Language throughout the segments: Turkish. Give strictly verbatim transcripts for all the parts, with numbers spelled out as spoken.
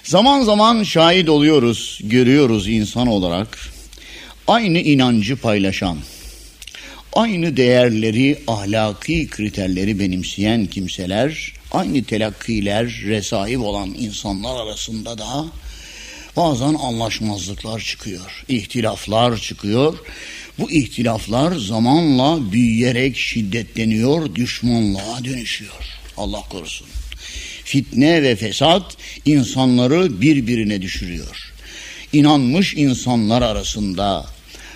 Zaman zaman şahit oluyoruz, görüyoruz insan olarak. Aynı inancı paylaşan, aynı değerleri, ahlaki kriterleri benimseyen kimseler, aynı telakkiler sahip olan insanlar arasında da bazen anlaşmazlıklar çıkıyor, ihtilaflar çıkıyor. Bu ihtilaflar zamanla büyüyerek şiddetleniyor, düşmanlığa dönüşüyor. Allah korusun. Fitne ve fesat insanları birbirine düşürüyor. İnanmış insanlar arasında,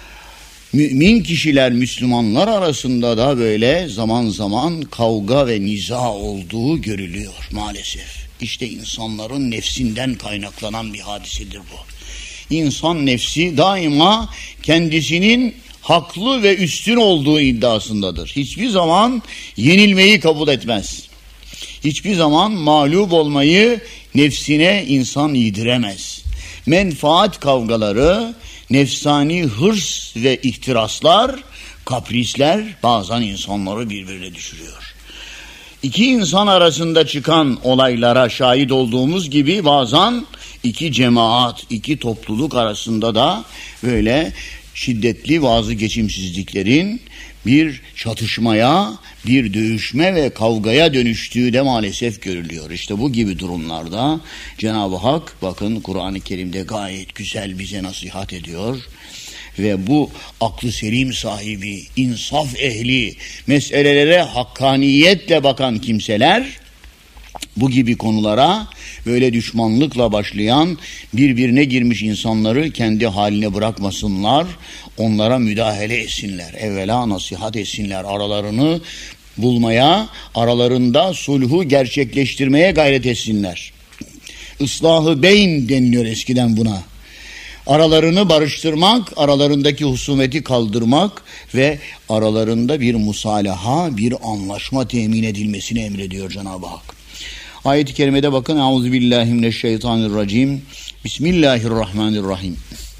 mümin kişiler, Müslümanlar arasında da böyle zaman zaman kavga ve niza olduğu görülüyor maalesef. İşte insanların nefsinden kaynaklanan bir hadisedir bu. İnsan nefsi daima kendisinin haklı ve üstün olduğu iddiasındadır. Hiçbir zaman yenilmeyi kabul etmez. Hiçbir zaman mağlup olmayı nefsine insan yediremez. Menfaat kavgaları, nefsani hırs ve ihtiraslar, kaprisler bazen insanları birbirine düşürüyor. İki insan arasında çıkan olaylara şahit olduğumuz gibi bazen iki cemaat, iki topluluk arasında da böyle şiddetli bazı geçimsizliklerin bir çatışmaya, bir dövüşme ve kavgaya dönüştüğü de maalesef görülüyor. İşte bu gibi durumlarda Cenab-ı Hak bakın Kur'an-ı Kerim'de gayet güzel bize nasihat ediyor. Ve bu aklı selim sahibi, insaf ehli, meselelere hakkaniyetle bakan kimseler bu gibi konulara böyle düşmanlıkla başlayan birbirine girmiş insanları kendi haline bırakmasınlar, onlara müdahale etsinler, evvela nasihat etsinler, aralarını bulmaya, aralarında sulhu gerçekleştirmeye gayret etsinler. Islahı beyn deniliyor eskiden buna. Aralarını barıştırmak, aralarındaki husumeti kaldırmak ve aralarında bir musalaha, bir anlaşma temin edilmesini emrediyor Cenab-ı Hak. Ayet-i kerimede bakın. Euzubillahimineşşeytanirracim. Bismillahirrahmanirrahim.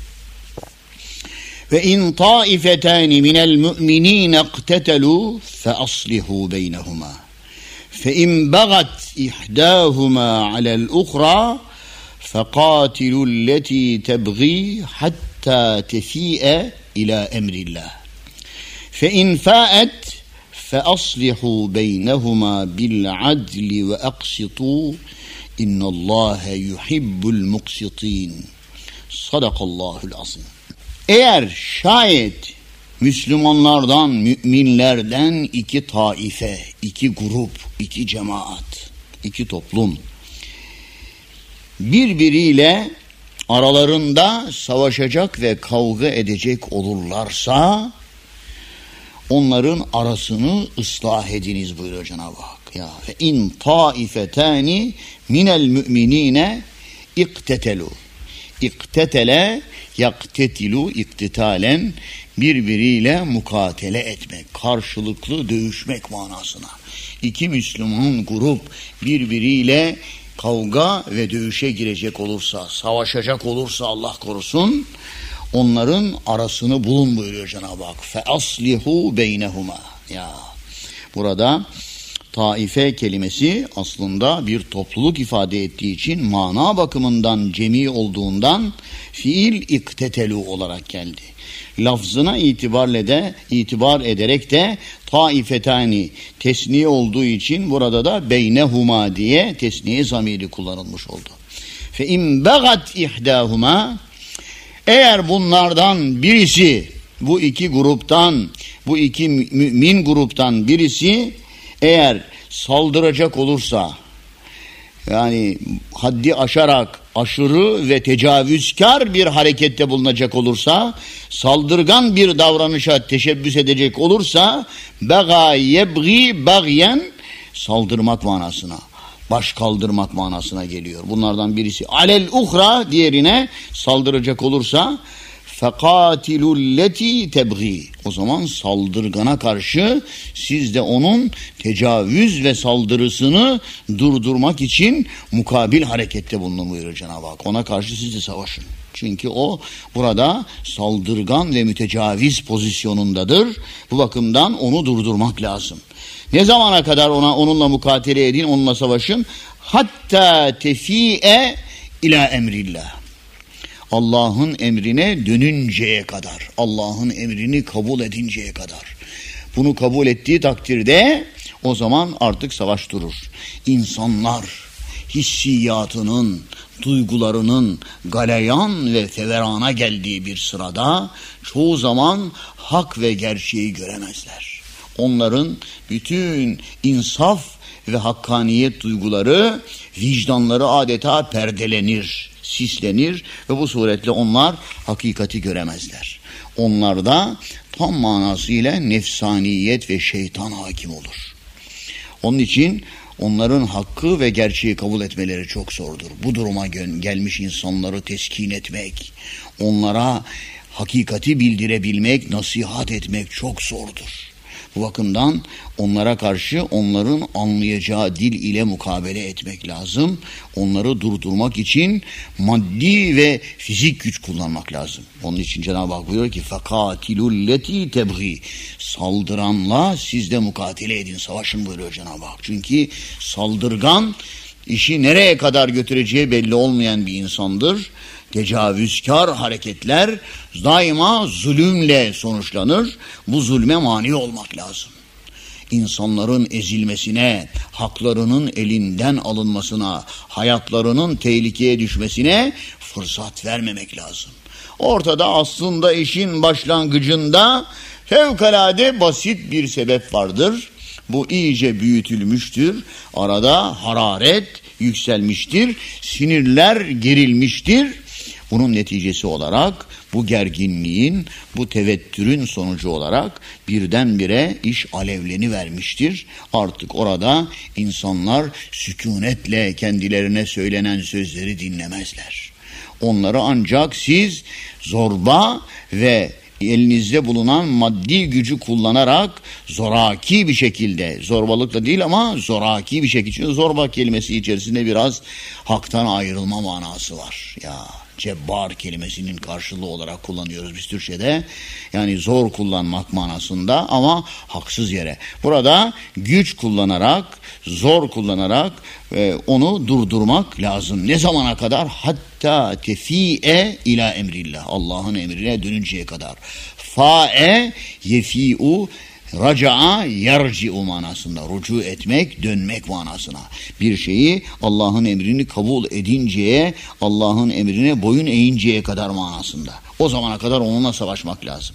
Ve in taifetani minel mu'minin iqtetelu fe aslihu beynehuma. Fe in bagat ihdahuma alel ukhra فَقَاتِلُوا الَّتِي تَبْغِي حَتَّى تَفِيءَ إِلَى أَمْرِ اللّٰهِ فَإِنْ فَاءَتْ فَأَصْلِحُوا بَيْنَهُمَا بِالْعَدْلِ وَأَقْسِطُوا اِنَّ اللّٰهَ يُحِبُّ الْمُقْسِطِينَ Sadakallahul azim. Eğer şayet Müslümanlardan, müminlerden iki taife, iki grup, iki cemaat, iki toplum birbiriyle aralarında savaşacak ve kavga edecek olurlarsa onların arasını ıslah ediniz buyuruyor Cenab-ı Hak. Ya fe in taifetani minel müminine iktetelu. İktetele yaktetilu iktitalen, birbiriyle mukatele etmek, karşılıklı dövüşmek manasına. İki Müslüman grup birbiriyle kavga ve dövüşe girecek olursa, savaşacak olursa Allah korusun, onların arasını bulun buyuruyor Cenab-ı Hak. Fe aslihu beynehuma. Ya burada taife kelimesi aslında bir topluluk ifade ettiği için mana bakımından cemi olduğundan fiil iktetelu olarak geldi. Lafzına itibarle de itibar ederek de taifetani tesniye olduğu için burada da beynehuma diye tesniye zamiri kullanılmış oldu. Fe in bagat ihdahuma, eğer bunlardan birisi, bu iki gruptan, bu iki mümin gruptan birisi eğer saldıracak olursa, yani haddi aşarak aşırı ve tecavüzkar bir harekette bulunacak olursa, saldırgan bir davranışa teşebbüs edecek olursa, bega yebgi bagyen, saldırmak manasına, baş kaldırmak manasına geliyor. Bunlardan birisi alel uhra, diğerine saldıracak olursa فَقَاتِلُوا الَّتِي تَبْغِي, o zaman saldırgana karşı siz de onun tecavüz ve saldırısını durdurmak için mukabil harekette bulunun buyuruyor Cenab-ı Hak. Ona karşı siz de savaşın. Çünkü o burada saldırgan ve mütecaviz pozisyonundadır. Bu bakımdan onu durdurmak lazım. Ne zamana kadar ona onunla mukatele edin, onunla savaşın? Hatta tefi'e ila emrillah. Allah'ın emrine dönünceye kadar, Allah'ın emrini kabul edinceye kadar. Bunu kabul ettiği takdirde o zaman artık savaş durur. İnsanlar hissiyatının, duygularının galeyan ve feverana geldiği bir sırada çoğu zaman hak ve gerçeği göremezler. Onların bütün insaf ve hakkaniyet duyguları, vicdanları adeta perdelenir, sislenir ve bu suretle onlar hakikati göremezler. Onlarda tam manasıyla nefsaniyet ve şeytan hakim olur. Onun için onların hakkı ve gerçeği kabul etmeleri çok zordur. Bu duruma gelmiş insanları teskin etmek, onlara hakikati bildirebilmek, nasihat etmek çok zordur. Bu bakımdan onlara karşı onların anlayacağı dil ile mukabele etmek lazım. Onları durdurmak için maddi ve fizik güç kullanmak lazım. Onun için Cenab-ı Hak buyuruyor ki فَقَاتِلُوا الَّتِي تَبْغِي Saldıranla siz de mukatele edin, savaşın buyuruyor Cenab-ı Hak. Çünkü saldırgan işi nereye kadar götüreceği belli olmayan bir insandır. Tecavüzkar hareketler daima zulümle sonuçlanır. Bu zulme mani olmak lazım. İnsanların ezilmesine, haklarının elinden alınmasına, hayatlarının tehlikeye düşmesine fırsat vermemek lazım. Ortada aslında işin başlangıcında fevkalade basit bir sebep vardır. Bu iyice büyütülmüştür. Arada hararet yükselmiştir. Sinirler gerilmiştir. Bunun neticesi olarak bu gerginliğin, bu tevettürün sonucu olarak birdenbire iş alevleni vermiştir. Artık orada insanlar sükunetle kendilerine söylenen sözleri dinlemezler. Onları ancak siz zorba ve elinizde bulunan maddi gücü kullanarak zoraki bir şekilde, zorbalıkla değil ama zoraki bir şekilde, çünkü zorba kelimesi içerisinde biraz haktan ayrılma manası var. Ya cebbar kelimesinin karşılığı olarak kullanıyoruz biz Türkçe'de. Yani zor kullanmak manasında ama haksız yere. Burada güç kullanarak, zor kullanarak e, onu durdurmak lazım. Ne zamana kadar? Hatta tefi'e ila emrillah. Allah'ın emrine dönünceye kadar. Fa'e yefi'u raca'a yarci'u manasında, rucu etmek, dönmek manasına. Bir şeyi Allah'ın emrini kabul edinceye, Allah'ın emrine boyun eğinceye kadar manasında. O zamana kadar onunla savaşmak lazım.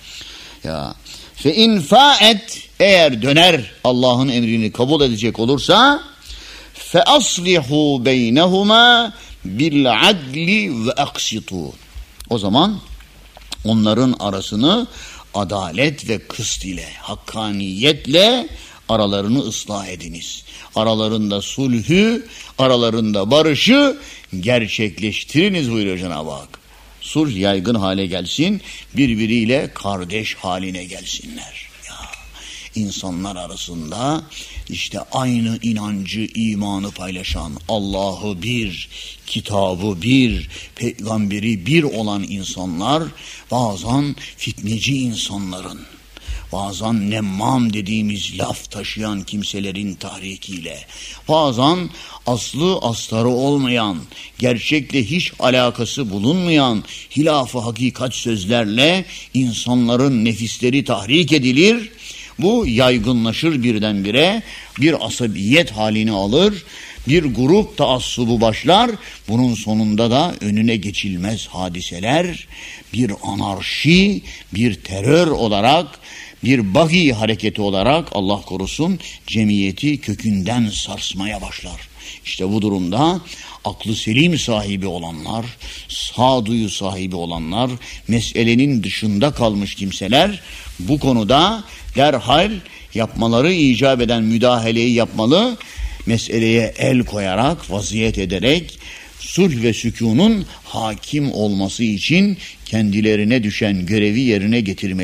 Ya fe in fa'et, eğer döner Allah'ın emrini kabul edecek olursa fe aslihu beynehuma bil adli ve aksitu. O zaman onların arasını adalet ve kıst ile, hakkaniyetle aralarını ıslah ediniz. Aralarında sulhü, aralarında barışı gerçekleştiriniz buyuruyor Cenab-ı Hak. Sulh yaygın hale gelsin, birbiriyle kardeş haline gelsinler. Ya, insanlar arasında işte aynı inancı, imanı paylaşan, Allah'ı bir, kitabı bir, peygamberi bir olan insanlar bazen fitneci insanların, bazen nemmam dediğimiz laf taşıyan kimselerin tahrikiyle, bazen aslı astarı olmayan, gerçekle hiç alakası bulunmayan hilaf-ı hakikat sözlerle insanların nefisleri tahrik edilir. Bu yaygınlaşır birdenbire, bir asabiyet halini alır, bir grup taassubu başlar. Bunun sonunda da önüne geçilmez hadiseler, bir anarşi, bir terör olarak, bir bagi hareketi olarak Allah korusun cemiyeti kökünden sarsmaya başlar. İşte bu durumda aklı selim sahibi olanlar, sağduyu sahibi olanlar, meselenin dışında kalmış kimseler bu konuda derhal yapmaları icap eden müdahaleyi yapmalı, meseleye el koyarak, vaziyet ederek sulh ve sükunun hakim olması için kendilerine düşen görevi yerine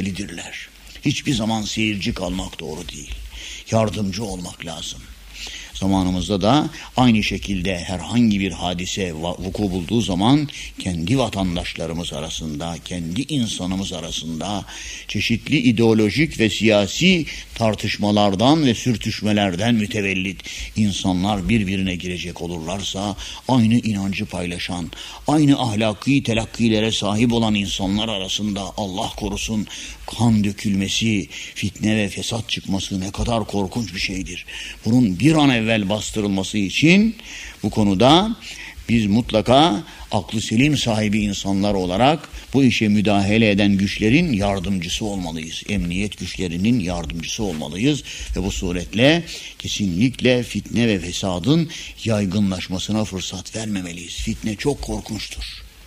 getirmelidirler. Hiçbir zaman seyirci kalmak doğru değil. Yardımcı olmak lazım. Zamanımızda da aynı şekilde herhangi bir hadise vuku bulduğu zaman kendi vatandaşlarımız arasında, kendi insanımız arasında çeşitli ideolojik ve siyasi tartışmalardan ve sürtüşmelerden mütevellit insanlar birbirine girecek olurlarsa, aynı inancı paylaşan, aynı ahlaki telakkilere sahip olan insanlar arasında Allah korusun kan dökülmesi, fitne ve fesat çıkması ne kadar korkunç bir şeydir. Bunun bir an evvel bastırılması için bu konuda biz mutlaka aklı selim sahibi insanlar olarak bu işe müdahale eden güçlerin yardımcısı olmalıyız. Emniyet güçlerinin yardımcısı olmalıyız ve bu suretle kesinlikle fitne ve fesadın yaygınlaşmasına fırsat vermemeliyiz. Fitne çok korkunçtur.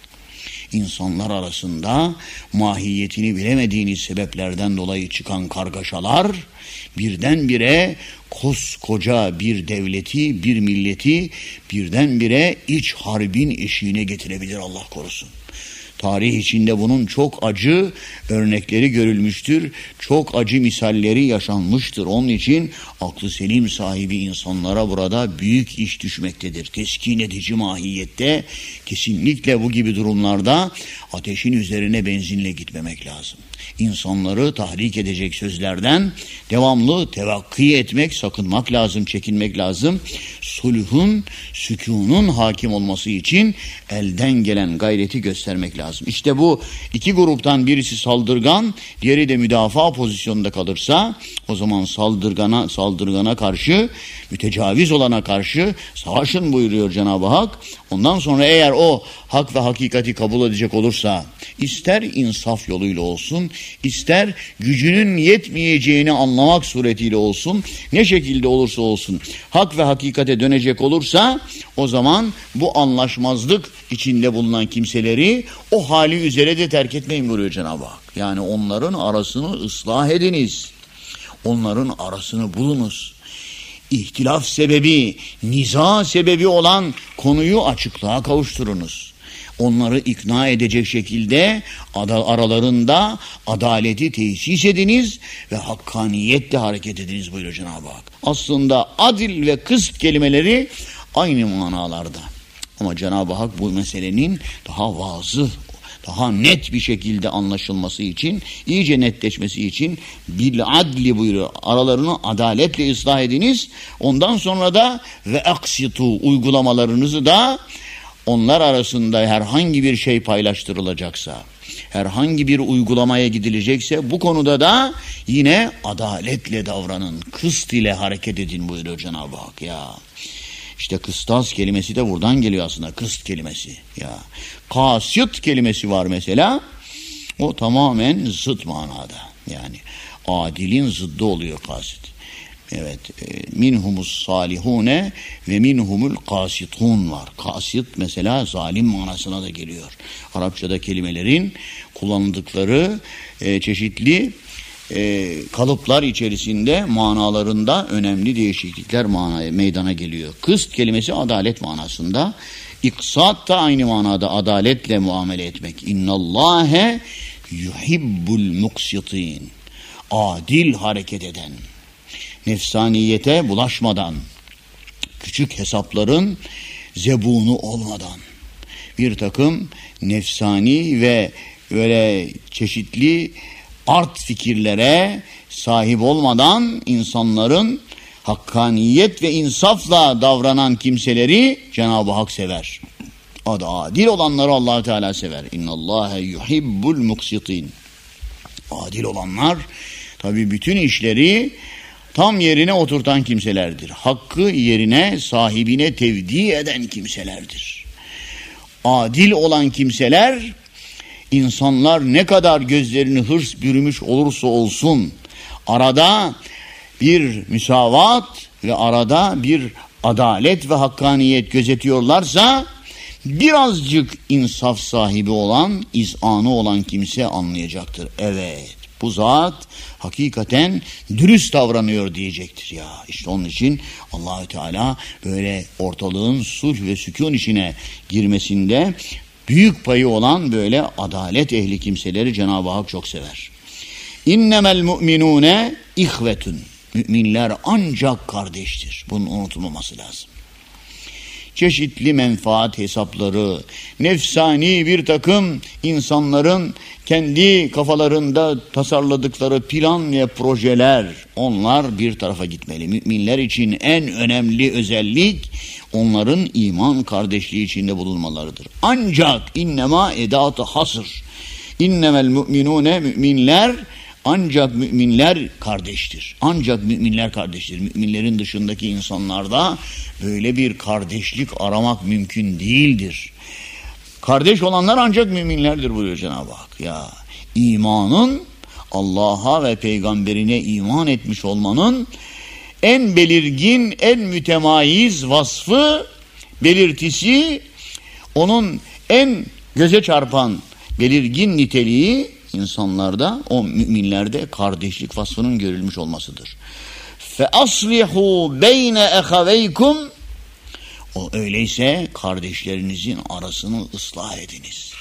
İnsanlar arasında mahiyetini bilemediğiniz sebeplerden dolayı çıkan kargaşalar birdenbire koskoca bir devleti, bir milleti birdenbire iç harbin eşiğine getirebilir, Allah korusun. Tarih içinde bunun çok acı örnekleri görülmüştür. Çok acı misalleri yaşanmıştır. Onun için aklı selim sahibi insanlara burada büyük iş düşmektedir. Teskin edici mahiyette kesinlikle bu gibi durumlarda ateşin üzerine benzinle gitmemek lazım. İnsanları tahrik edecek sözlerden devamlı tevakki etmek, sakınmak lazım, çekinmek lazım. Sulhun, sükunun hakim olması için elden gelen gayreti göstermek lazım. İşte bu iki gruptan birisi saldırgan, diğeri de müdafaa pozisyonunda kalırsa o zaman saldırgana saldırgana karşı, mütecaviz olana karşı savaşın buyuruyor Cenab-ı Hak. Ondan sonra eğer o hak ve hakikati kabul edecek olursa, ister insaf yoluyla olsun, ister gücünün yetmeyeceğini anlamak suretiyle olsun, ne şekilde olursa olsun hak ve hakikate dönecek olursa, o zaman bu anlaşmazlık içinde bulunan kimseleri o hali üzere de terk etmeyin buyuruyor Cenab-ı Hak. Yani onların arasını ıslah ediniz. Onların arasını bulunuz. İhtilaf sebebi, niza sebebi olan konuyu açıklığa kavuşturunuz. Onları ikna edecek şekilde aralarında adaleti tesis ediniz ve hakkaniyetle hareket ediniz buyuruyor Cenab-ı Hak. Aslında adil ve kıst kelimeleri aynı manalarda. Ama Cenab-ı Hak bu meselenin daha vazıh, daha net bir şekilde anlaşılması için, iyice netleşmesi için bil adli buyuruyor. Aralarını adaletle ıslah ediniz. Ondan sonra da ve aksitu uygulamalarınızı da onlar arasında herhangi bir şey paylaştırılacaksa, herhangi bir uygulamaya gidilecekse bu konuda da yine adaletle davranın, kıst ile hareket edin buyuruyor Cenab-ı Hak ya. İşte kıstas kelimesi de buradan geliyor aslında, kıst kelimesi. Ya kasyıt kelimesi var mesela. O tamamen zıt manada. Yani adilin zıddı oluyor kasit. Evet, minhumus salihune ve minhumul kasitun var. Kasit mesela zalim manasına da geliyor. Arapçada kelimelerin kullanıldıkları e, çeşitli e, kalıplar içerisinde manalarında önemli değişiklikler manaya, meydana geliyor. Kıst kelimesi adalet manasında. İksat da aynı manada, adaletle muamele etmek. İnnallâhe yuhibbul muksitin. Adil hareket eden, nefsaniyete bulaşmadan, küçük hesapların zebunu olmadan, bir takım nefsani ve böyle çeşitli art fikirlere sahip olmadan insanların hakkaniyet ve insafla davranan kimseleri Cenab-ı Hak sever. Adil olanları Allah Teala sever. İnnallâhe yuhibbul muksitin. Adil olanlar tabii bütün işleri tam yerine oturtan kimselerdir. Hakkı yerine, sahibine tevdi eden kimselerdir. Adil olan kimseler, insanlar ne kadar gözlerini hırs bürümüş olursa olsun, arada bir müsavat ve arada bir adalet ve hakkaniyet gözetiyorlarsa, birazcık insaf sahibi olan, izanı olan kimse anlayacaktır. Evet, bu zat hakikaten dürüst davranıyor diyecektir ya. İşte onun için Allah-u Teala böyle ortalığın sulh ve sükun içine girmesinde büyük payı olan böyle adalet ehli kimseleri Cenab-ı Hak çok sever. İnnemel mu'minune ihvetun. Müminler ancak kardeştir. Bunun unutulmaması lazım. Çeşitli menfaat hesapları, nefsani bir takım insanların kendi kafalarında tasarladıkları plan ve projeler, onlar bir tarafa gitmeli. Müminler için en önemli özellik onların iman kardeşliği içinde bulunmalarıdır. Ancak innema edatı hasır. İnnemel müminune, müminler ancak müminler kardeştir. Ancak müminler kardeştir. Müminlerin dışındaki insanlarda böyle bir kardeşlik aramak mümkün değildir. Kardeş olanlar ancak müminlerdir buyuruyor Cenab-ı Hak. Ya imanın, Allah'a ve peygamberine iman etmiş olmanın en belirgin, en mütemayiz vasfı, belirtisi, onun en göze çarpan belirgin niteliği insanlarda, o müminlerde kardeşlik vasfının görülmüş olmasıdır. Fe aslihu beyne ehaveykum, o öyleyse kardeşlerinizin arasını ıslah ediniz.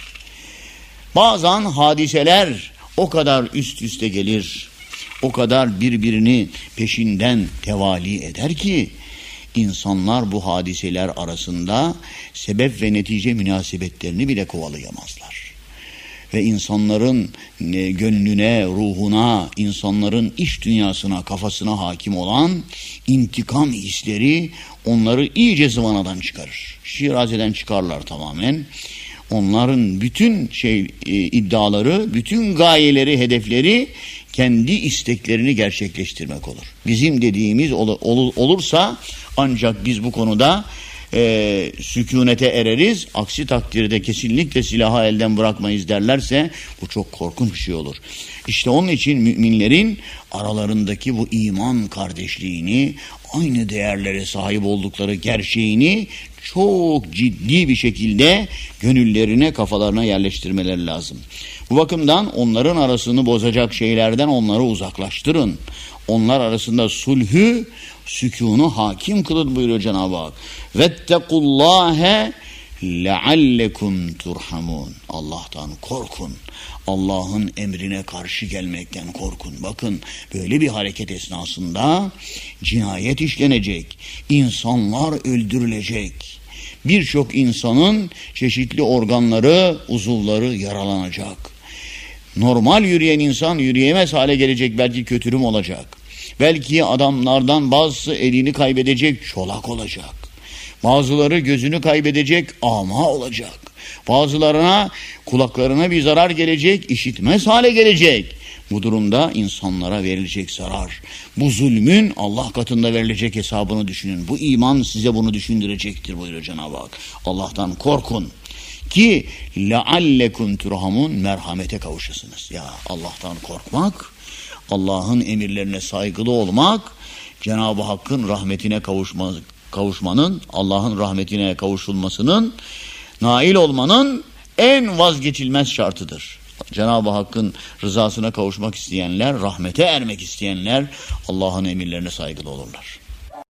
Bazen hadiseler o kadar üst üste gelir, o kadar birbirini peşinden tevali eder ki insanlar bu hadiseler arasında sebep ve netice münasebetlerini bile kovalayamazlar. Ve insanların gönlüne, ruhuna, insanların iç dünyasına, kafasına hakim olan intikam hisleri onları iyice zıvanadan çıkarır. Şirazeden çıkarlar tamamen. Onların bütün şey e, iddiaları, bütün gayeleri, hedefleri kendi isteklerini gerçekleştirmek olur. Bizim dediğimiz ol, ol, olursa ancak biz bu konuda e, sükunete ereriz. Aksi takdirde kesinlikle silahı elden bırakmayız derlerse bu çok korkunç bir şey olur. İşte onun için müminlerin aralarındaki bu iman kardeşliğini, aynı değerlere sahip oldukları gerçeğini çok ciddi bir şekilde gönüllerine, kafalarına yerleştirmeleri lazım. Bu bakımdan onların arasını bozacak şeylerden onları uzaklaştırın. Onlar arasında sulhü, sükûnu hakim kılın buyuruyor Cenab-ı Hak. Vettekullâhe leallekum turhamun. Allah'tan korkun. Allah'ın emrine karşı gelmekten korkun. Bakın böyle bir hareket esnasında cinayet işlenecek. İnsanlar öldürülecek. Birçok insanın çeşitli organları, uzuvları yaralanacak. Normal yürüyen insan yürüyemez hale gelecek, belki kötürüm olacak. Belki adamlardan bazısı elini kaybedecek, çolak olacak. Bazıları gözünü kaybedecek, ama olacak. Bazılarına kulaklarına bir zarar gelecek, işitmez hale gelecek. Bu durumda insanlara verilecek zarar, bu zulmün Allah katında verilecek hesabını düşünün. Bu iman size bunu düşündürecektir buyuruyor Cenab-ı Hak. Allah'tan korkun ki leallekum turhamun, merhamete kavuşasınız. Ya Allah'tan korkmak, Allah'ın emirlerine saygılı olmak, Cenab-ı Hakk'ın rahmetine kavuşma, kavuşmanın, Allah'ın rahmetine kavuşulmasının, nail olmanın en vazgeçilmez şartıdır. Cenab-ı Hakk'ın rızasına kavuşmak isteyenler, rahmete ermek isteyenler Allah'ın emirlerine saygılı olurlar.